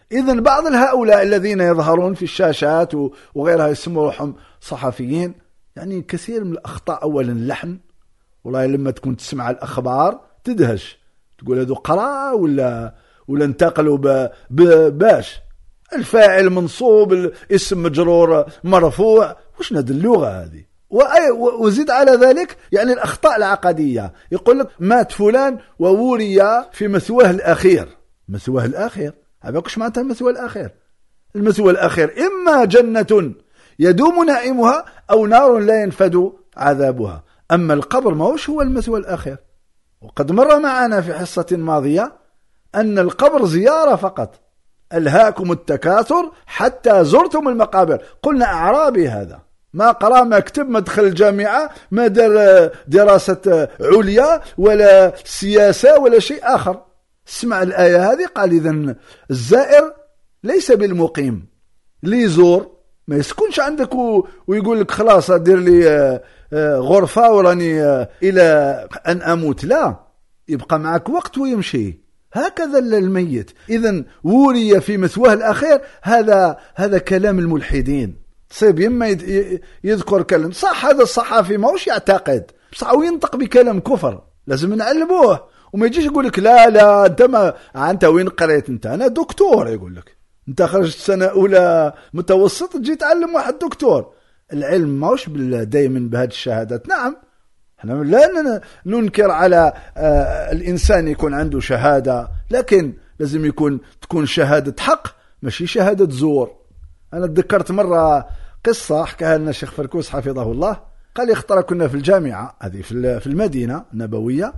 إذن بعض هؤلاء الذين يظهرون في الشاشات وغيرها يسموا روحهم صحفيين، يعني كثير من الأخطاء. أولا اللحن، والله لما تكون تسمع الأخبار تدهش، تقول هذو قرأ ولا انتقلوا باش الفاعل منصوب، الاسم مجرور مرفوع، وش ند اللغة هذه؟ وزيد على ذلك يعني الأخطاء العقدية، يقول لك مات فلان ووري في مثواه الأخير. مثواه الأخير هذا كش معناتها المثوى الأخير؟ المثوى الأخير إما جنة يدوم نائمها أو نار لا ينفد عذابها. أما القبر ما هو المثوى الأخير. وقد مر معنا في حصة ماضية أن القبر زيارة فقط، ألهاكم التكاثر حتى زرتم المقابر. قلنا أعرابي هذا، ما قرأ ما كتب ما دخل الجامعة ما دار دراسة عليا ولا سياسة ولا شيء آخر. اسمع الآية هذه، قال إذن الزائر ليس بالمقيم، اللي يزور ما يسكنش عندك ويقول لك خلاص أدير لي غرفة وراني إلى أن أموت، لا، يبقى معك وقت ويمشي. هكذا الميت. إذن وري في مثواه الأخير، هذا كلام الملحدين. تصيب يما يذكر كلام صح، هذا الصحافي ما هوش يعتقد بصح وينطق بكلام كفر، لازم نعلموه. وما يجيش يقول لك لا انت وين قريت انت؟ انا دكتور. يقول لك انت خرجت سنه اولى متوسط تجي تعلم واحد دكتور. العلم ما هوش دائما بهذه الشهادات. نعم احنا لا ننكر على الانسان يكون عنده شهاده، لكن لازم تكون شهاده حق ماشي شهاده زور. انا تذكرت مره قصه حكاها لنا الشيخ فركوس حفظه الله. قال يخطر كنا في الجامعه هذه في المدينه النبويه،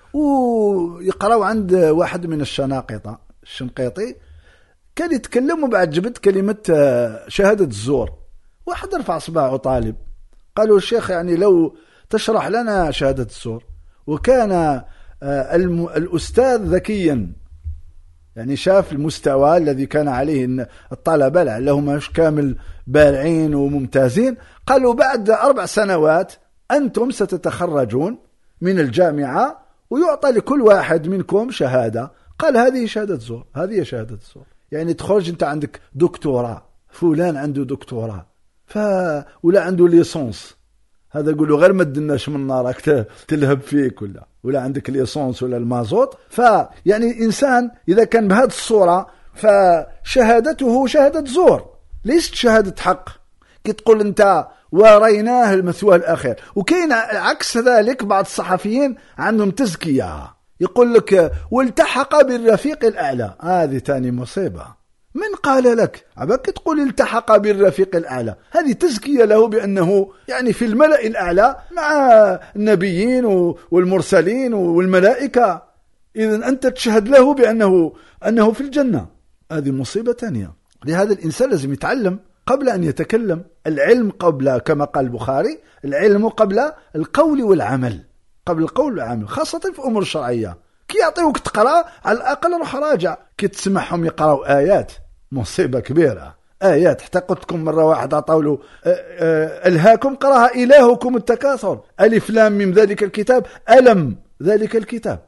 ويقراوا عند واحد من الشناقطة الشنقيطي، كان يتكلموا بعد جبت كلمة شهادة الزور. واحد رفع صباعه طالب، قالوا الشيخ يعني لو تشرح لنا شهادة الزور. وكان الأستاذ ذكيا، يعني شاف المستوى الذي كان عليه الطلبة لعلهم مش كامل بارعين وممتازين. قالوا بعد 4 سنوات أنتم ستتخرجون من الجامعة ويعطى لكل واحد منكم شهادة. قال هذه شهادة زور، هذه شهادة زور. يعني تخرج انت عندك دكتوراه، فلان عنده دكتوراه ولا عنده ليسونس، هذا يقولوا غير ما تدناش من نارك تلهب فيك ولا عندك ليسونس ولا المازوت. فيعني الإنسان إذا كان بهذه الصورة فشهادته شهادة زور ليست شهادة حق. كي تقول انت وريناه المثوى الأخير. وكاين عكس ذلك بعض الصحفيين عندهم تزكية، يقول لك والتحق بالرفيق الأعلى. هذه تاني مصيبة. من قال لك عباك تقول التحق بالرفيق الأعلى؟ هذه تزكية له بأنه يعني في الملأ الأعلى مع النبيين والمرسلين والملائكة. إذن أنت تشهد له أنه في الجنة. هذه مصيبة تانية. لهذا الإنسان لازم يتعلم قبل أن يتكلم. العلم قبل، كما قال البخاري، العلم قبل القول والعمل، قبل القول والعمل، خاصة في أمور الشرعية. كي يعطيوك تقرأ على الأقل روح راجع. كي تسمعهم يقرأوا آيات مصيبة كبيرة. آيات حتى قلت لكم مرة واحد عطاوله ألهاكم قرأها إلهكم التكاثر، ألف لام من ذلك الكتاب، ألم ذلك الكتاب.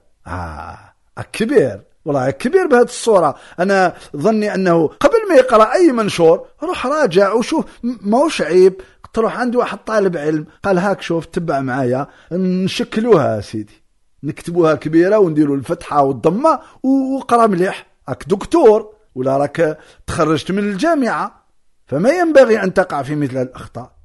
كبير والله، كبير بهذه الصورة. أنا ظني أنه قبل ما يقرأ أي منشور روح راجع وشوف، ما هوش عيب تروح عند واحد طالب علم قال هاك شوف تبع معايا نشكلوها سيدي، نكتبوها كبيرة ونديروا الفتحة والضمة وقرأ مليح. هاك دكتور ولا راك تخرجت من الجامعة، فما ينبغي أن تقع في مثل الأخطاء.